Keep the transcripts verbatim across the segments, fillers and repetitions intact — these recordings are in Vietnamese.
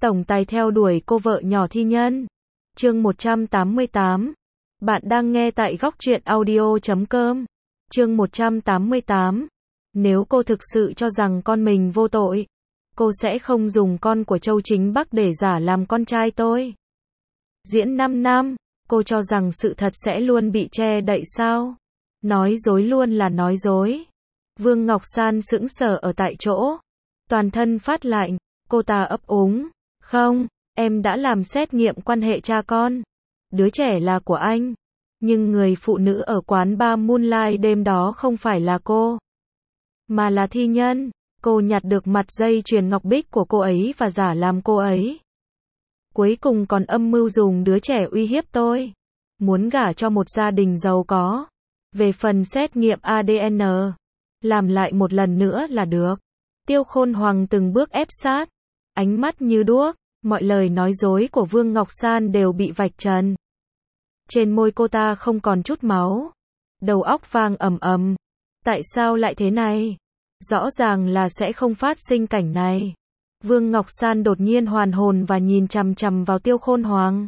tổng tài theo đuổi cô vợ nhỏ thi nhân. Chương một trăm tám mươi tám. Bạn đang nghe tại góc truyện audio chấm com. Chương một trăm tám mươi tám. Nếu cô thực sự cho rằng con mình vô tội, cô sẽ không dùng con của Châu Chính Bắc để giả làm con trai tôi. Diễn năm năm, cô cho rằng sự thật sẽ luôn bị che đậy sao? Nói dối luôn là nói dối. Vương Ngọc San sững sờ ở tại chỗ, toàn thân phát lạnh, cô ta ấp úng, không, em đã làm xét nghiệm quan hệ cha con. Đứa trẻ là của anh, nhưng người phụ nữ ở quán bar Moonlight đêm đó không phải là cô, mà là thi nhân. Cô nhặt được mặt dây chuyền ngọc bích của cô ấy và giả làm cô ấy. Cuối cùng còn âm mưu dùng đứa trẻ uy hiếp tôi, muốn gả cho một gia đình giàu có. Về phần xét nghiệm a đê en, làm lại một lần nữa là được. Tiêu Khôn Hoàng từng bước ép sát, ánh mắt như đuốc, mọi lời nói dối của Vương Ngọc San đều bị vạch trần. Trên môi cô ta không còn chút máu, đầu óc vang ầm ầm. Tại sao lại thế này? Rõ ràng là sẽ không phát sinh cảnh này. Vương Ngọc San đột nhiên hoàn hồn và nhìn chằm chằm vào Tiêu Khôn Hoàng.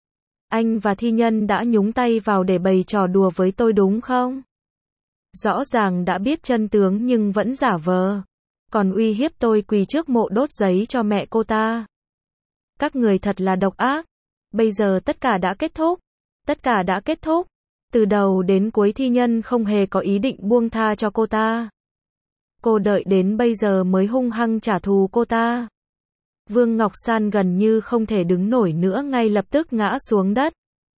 Anh và thi nhân đã nhúng tay vào để bày trò đùa với tôi đúng không? Rõ ràng đã biết chân tướng nhưng vẫn giả vờ, còn uy hiếp tôi quỳ trước mộ đốt giấy cho mẹ cô ta. Các người thật là độc ác. Bây giờ tất cả đã kết thúc. Tất cả đã kết thúc. Từ đầu đến cuối thi nhân không hề có ý định buông tha cho cô ta. Cô đợi đến bây giờ mới hung hăng trả thù cô ta. Vương Ngọc San gần như không thể đứng nổi nữa, ngay lập tức ngã xuống đất.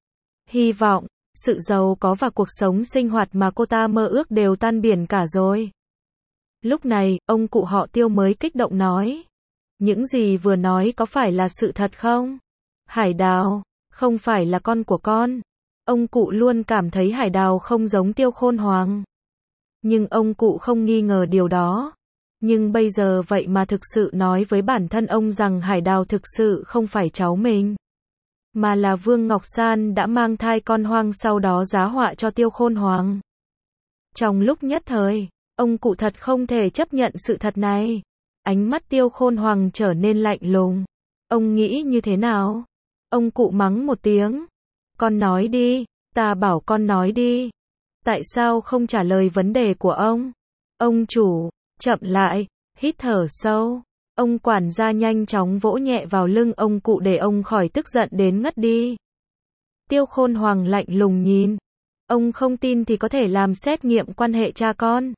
Hy vọng, sự giàu có và cuộc sống sinh hoạt mà cô ta mơ ước đều tan biển cả rồi. Lúc này, ông cụ họ Tiêu mới kích động nói. Những gì vừa nói có phải là sự thật không? Hải Đào, không phải là con của con. Ông cụ luôn cảm thấy Hải Đào không giống Tiêu Khôn Hoàng. Nhưng ông cụ không nghi ngờ điều đó. Nhưng bây giờ vậy mà thực sự nói với bản thân ông rằng Hải Đào thực sự không phải cháu mình, mà là Vương Ngọc San đã mang thai con hoang sau đó giá họa cho Tiêu Khôn Hoàng. Trong lúc nhất thời, ông cụ thật không thể chấp nhận sự thật này. Ánh mắt Tiêu Khôn Hoàng trở nên lạnh lùng. Ông nghĩ như thế nào? Ông cụ mắng một tiếng. Con nói đi, ta bảo con nói đi. Tại sao không trả lời vấn đề của ông? Ông chủ, chậm lại, hít thở sâu. Ông quản gia nhanh chóng vỗ nhẹ vào lưng ông cụ để ông khỏi tức giận đến ngất đi. Tiêu Khôn Hoàng lạnh lùng nhìn. Ông không tin thì có thể làm xét nghiệm quan hệ cha con.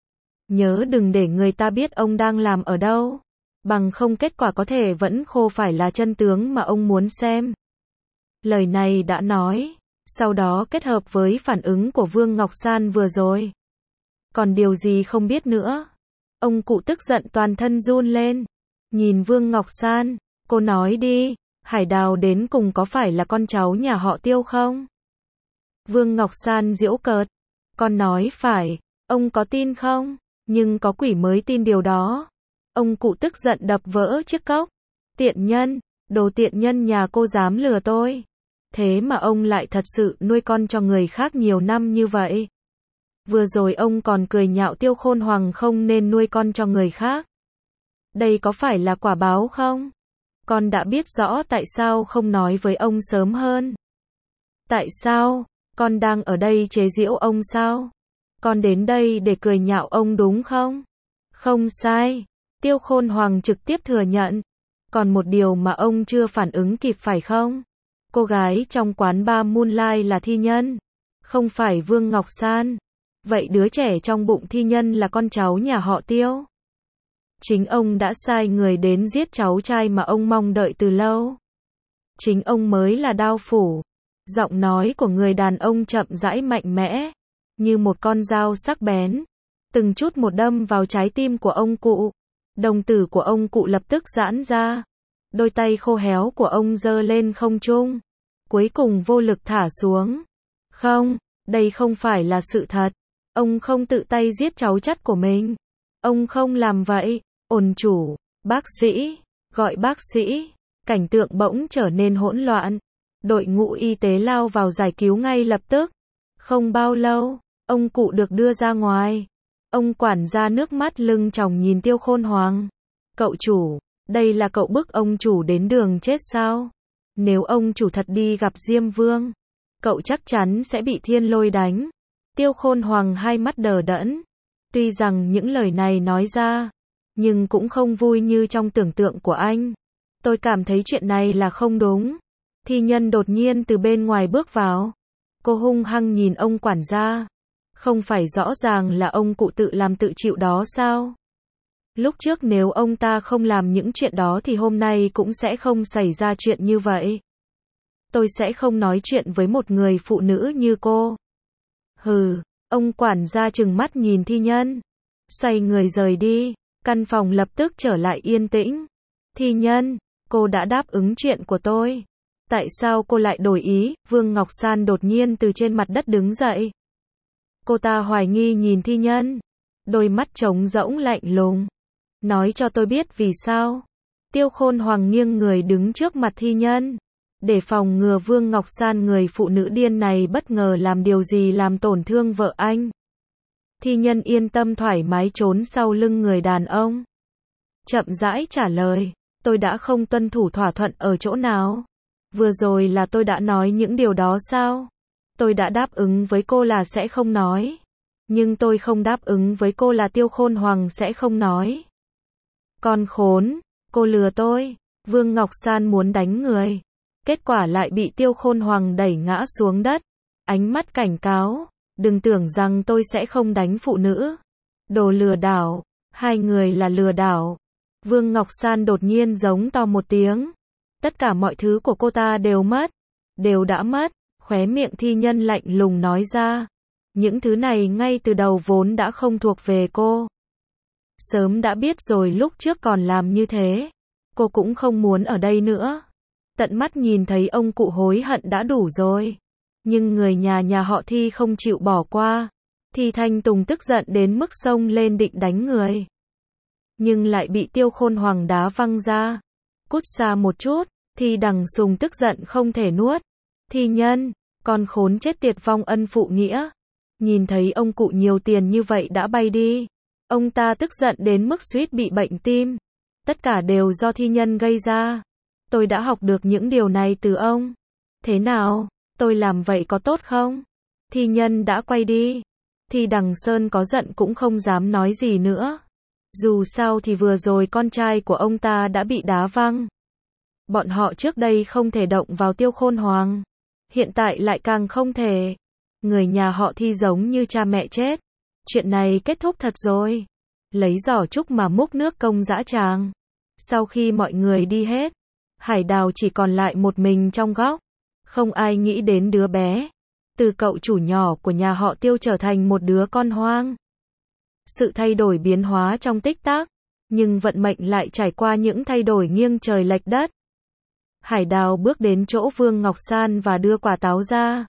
Nhớ đừng để người ta biết ông đang làm ở đâu. Bằng không kết quả có thể vẫn khô phải là chân tướng mà ông muốn xem. Lời này đã nói, sau đó kết hợp với phản ứng của Vương Ngọc San vừa rồi. Còn điều gì không biết nữa. Ông cụ tức giận toàn thân run lên. Nhìn Vương Ngọc San, cô nói đi, Hải Đào đến cùng có phải là con cháu nhà họ Tiêu không? Vương Ngọc San giễu cợt. Con nói phải, ông có tin không? Nhưng có quỷ mới tin điều đó. Ông cụ tức giận đập vỡ chiếc cốc. Tiện nhân, đồ tiện nhân nhà cô dám lừa tôi. Thế mà ông lại thật sự nuôi con cho người khác nhiều năm như vậy. Vừa rồi ông còn cười nhạo Tiêu Khôn Hoàng không nên nuôi con cho người khác. Đây có phải là quả báo không? Con đã biết rõ tại sao không nói với ông sớm hơn. Tại sao? Con đang ở đây chế giễu ông sao? Con đến đây để cười nhạo ông đúng không? Không sai. Tiêu Khôn Hoàng trực tiếp thừa nhận. Còn một điều mà ông chưa phản ứng kịp phải không? Cô gái trong quán bar Moonlight là thi nhân, không phải Vương Ngọc San. Vậy đứa trẻ trong bụng thi nhân là con cháu nhà họ Tiêu. Chính ông đã sai người đến giết cháu trai mà ông mong đợi từ lâu. Chính ông mới là đao phủ. Giọng nói của người đàn ông chậm rãi mạnh mẽ, như một con dao sắc bén, từng chút một đâm vào trái tim của ông cụ. Đồng tử của ông cụ lập tức giãn ra. Đôi tay khô héo của ông giơ lên không trung, cuối cùng vô lực thả xuống. Không, đây không phải là sự thật. Ông không tự tay giết cháu chắt của mình. Ông không làm vậy. Ổn chủ, bác sĩ, gọi bác sĩ. Cảnh tượng bỗng trở nên hỗn loạn. Đội ngũ y tế lao vào giải cứu ngay lập tức. Không bao lâu, ông cụ được đưa ra ngoài. Ông quản gia nước mắt lưng tròng nhìn Tiêu Khôn Hoàng. Cậu chủ, Đây là cậu bức ông chủ đến đường chết sao? Nếu ông chủ thật đi gặp Diêm Vương, cậu chắc chắn sẽ bị thiên lôi đánh. Tiêu Khôn Hoàng hai mắt đờ đẫn. Tuy rằng những lời này nói ra, nhưng cũng không vui như trong tưởng tượng của anh. Tôi cảm thấy chuyện này là không đúng. Thi Nhân đột nhiên từ bên ngoài bước vào. Cô hung hăng nhìn ông quản gia. Không phải rõ ràng là ông cụ tự làm tự chịu đó sao? Lúc trước nếu ông ta không làm những chuyện đó thì hôm nay cũng sẽ không xảy ra chuyện như vậy. Tôi sẽ không nói chuyện với một người phụ nữ như cô. Hừ, ông quản gia trừng mắt nhìn Thi Nhân. Xoay người rời đi, căn phòng lập tức trở lại yên tĩnh. Thi Nhân, cô đã đáp ứng chuyện của tôi. Tại sao cô lại đổi ý? Vương Ngọc San đột nhiên từ trên mặt đất đứng dậy. Cô ta hoài nghi nhìn Thi Nhân. Đôi mắt trống rỗng lạnh lùng. Nói cho tôi biết vì sao. Tiêu Khôn Hoàng nghiêng người đứng trước mặt Thi Nhân. Để phòng ngừa Vương Ngọc San người phụ nữ điên này bất ngờ làm điều gì làm tổn thương vợ anh. Thi Nhân yên tâm thoải mái trốn sau lưng người đàn ông. Chậm rãi trả lời. Tôi đã không tuân thủ thỏa thuận ở chỗ nào? Vừa rồi là tôi đã nói những điều đó sao? Tôi đã đáp ứng với cô là sẽ không nói. Nhưng tôi không đáp ứng với cô là Tiêu Khôn Hoàng sẽ không nói. Con khốn, cô lừa tôi. Vương Ngọc San muốn đánh người. Kết quả lại bị Tiêu Khôn Hoàng đẩy ngã xuống đất. Ánh mắt cảnh cáo. Đừng tưởng rằng tôi sẽ không đánh phụ nữ. Đồ lừa đảo. Hai người là lừa đảo. Vương Ngọc San đột nhiên giống to một tiếng. Tất cả mọi thứ của cô ta đều mất. Đều đã mất. Khóe miệng Thi Nhân lạnh lùng nói ra. Những thứ này ngay từ đầu vốn đã không thuộc về cô. Sớm đã biết rồi lúc trước còn làm như thế. Cô cũng không muốn ở đây nữa. Tận mắt nhìn thấy ông cụ hối hận đã đủ rồi. Nhưng người nhà nhà họ Thi không chịu bỏ qua. Thi Thanh Tùng tức giận đến mức xông lên định đánh người. Nhưng lại bị Tiêu Khôn Hoàng đá văng ra. Cút xa một chút. Thi Đằng Sùng tức giận không thể nuốt. Thi Nhân, con khốn chết tiệt vong ân phụ nghĩa. Nhìn thấy ông cụ nhiều tiền như vậy đã bay đi. Ông ta tức giận đến mức suýt bị bệnh tim. Tất cả đều do Thi Nhân gây ra. Tôi đã học được những điều này từ ông. Thế nào, tôi làm vậy có tốt không? Thi Nhân đã quay đi. Thi Đằng Sơn có giận cũng không dám nói gì nữa. Dù sao thì vừa rồi con trai của ông ta đã bị đá văng. Bọn họ trước đây không thể động vào Tiêu Khôn Hoàng. Hiện tại lại càng không thể. Người nhà họ Thi giống như cha mẹ chết. Chuyện này kết thúc thật rồi. Lấy giỏ trúc mà múc nước công dã tràng. Sau khi mọi người đi hết, Hải Đào chỉ còn lại một mình trong góc. Không ai nghĩ đến đứa bé. Từ cậu chủ nhỏ của nhà họ Tiêu trở thành một đứa con hoang. Sự thay đổi biến hóa trong tích tắc. Nhưng vận mệnh lại trải qua những thay đổi nghiêng trời lệch đất. Hải Đào bước đến chỗ Vương Ngọc San và đưa quả táo ra.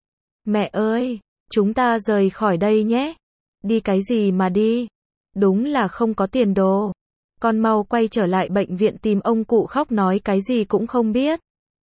Mẹ ơi, chúng ta rời khỏi đây nhé. Đi cái gì mà đi? Đúng là không có tiền đồ. Con mau quay trở lại bệnh viện tìm ông cụ khóc nói cái gì cũng không biết.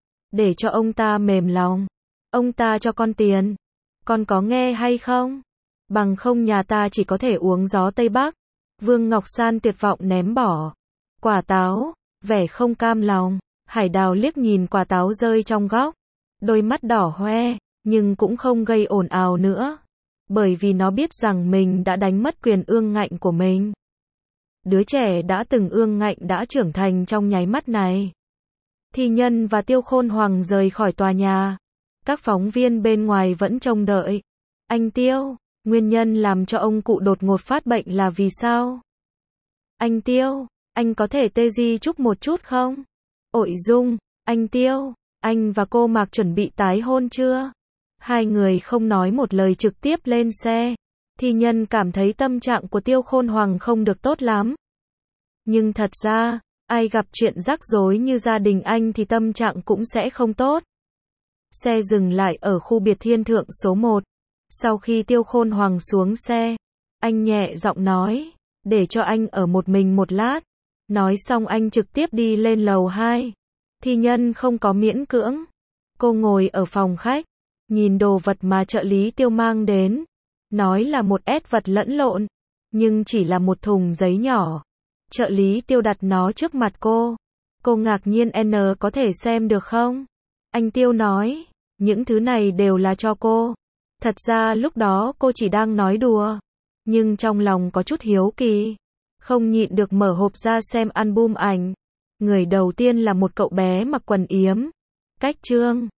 Để cho ông ta mềm lòng. Ông ta cho con tiền. Con có nghe hay không? Bằng không nhà ta chỉ có thể uống gió Tây Bắc. Vương Ngọc San tuyệt vọng ném bỏ quả táo, vẻ không cam lòng. Hải Đào liếc nhìn quả táo rơi trong góc. Đôi mắt đỏ hoe, nhưng cũng không gây ồn ào nữa. Bởi vì nó biết rằng mình đã đánh mất quyền ương ngạnh của mình. Đứa trẻ đã từng ương ngạnh đã trưởng thành trong nháy mắt này. Thi Nhân và Tiêu Khôn Hoàng rời khỏi tòa nhà. Các phóng viên bên ngoài vẫn trông đợi. Anh Tiêu, nguyên nhân làm cho ông cụ đột ngột phát bệnh là vì sao? Anh Tiêu, anh có thể tê di chúc một chút không? Ội Dung, anh Tiêu, anh và cô Mạc chuẩn bị tái hôn chưa? Hai người không nói một lời trực tiếp lên xe. Thi Nhân cảm thấy tâm trạng của Tiêu Khôn Hoàng không được tốt lắm. Nhưng thật ra, ai gặp chuyện rắc rối như gia đình anh thì tâm trạng cũng sẽ không tốt. Xe dừng lại ở khu biệt thiên thượng số một. Sau khi Tiêu Khôn Hoàng xuống xe, anh nhẹ giọng nói, để cho anh ở một mình một lát. Nói xong anh trực tiếp đi lên lầu hai. Thi Nhân không có miễn cưỡng. Cô ngồi ở phòng khách, nhìn đồ vật mà trợ lý Tiêu mang đến. Nói là một ét vật lẫn lộn, nhưng chỉ là một thùng giấy nhỏ. Trợ lý Tiêu đặt nó trước mặt cô. Cô ngạc nhiên N có thể xem được không? Anh Tiêu nói, những thứ này đều là cho cô. Thật ra lúc đó cô chỉ đang nói đùa, nhưng trong lòng có chút hiếu kỳ, không nhịn được mở hộp ra xem album ảnh. Người đầu tiên là một cậu bé mặc quần yếm, cách trương.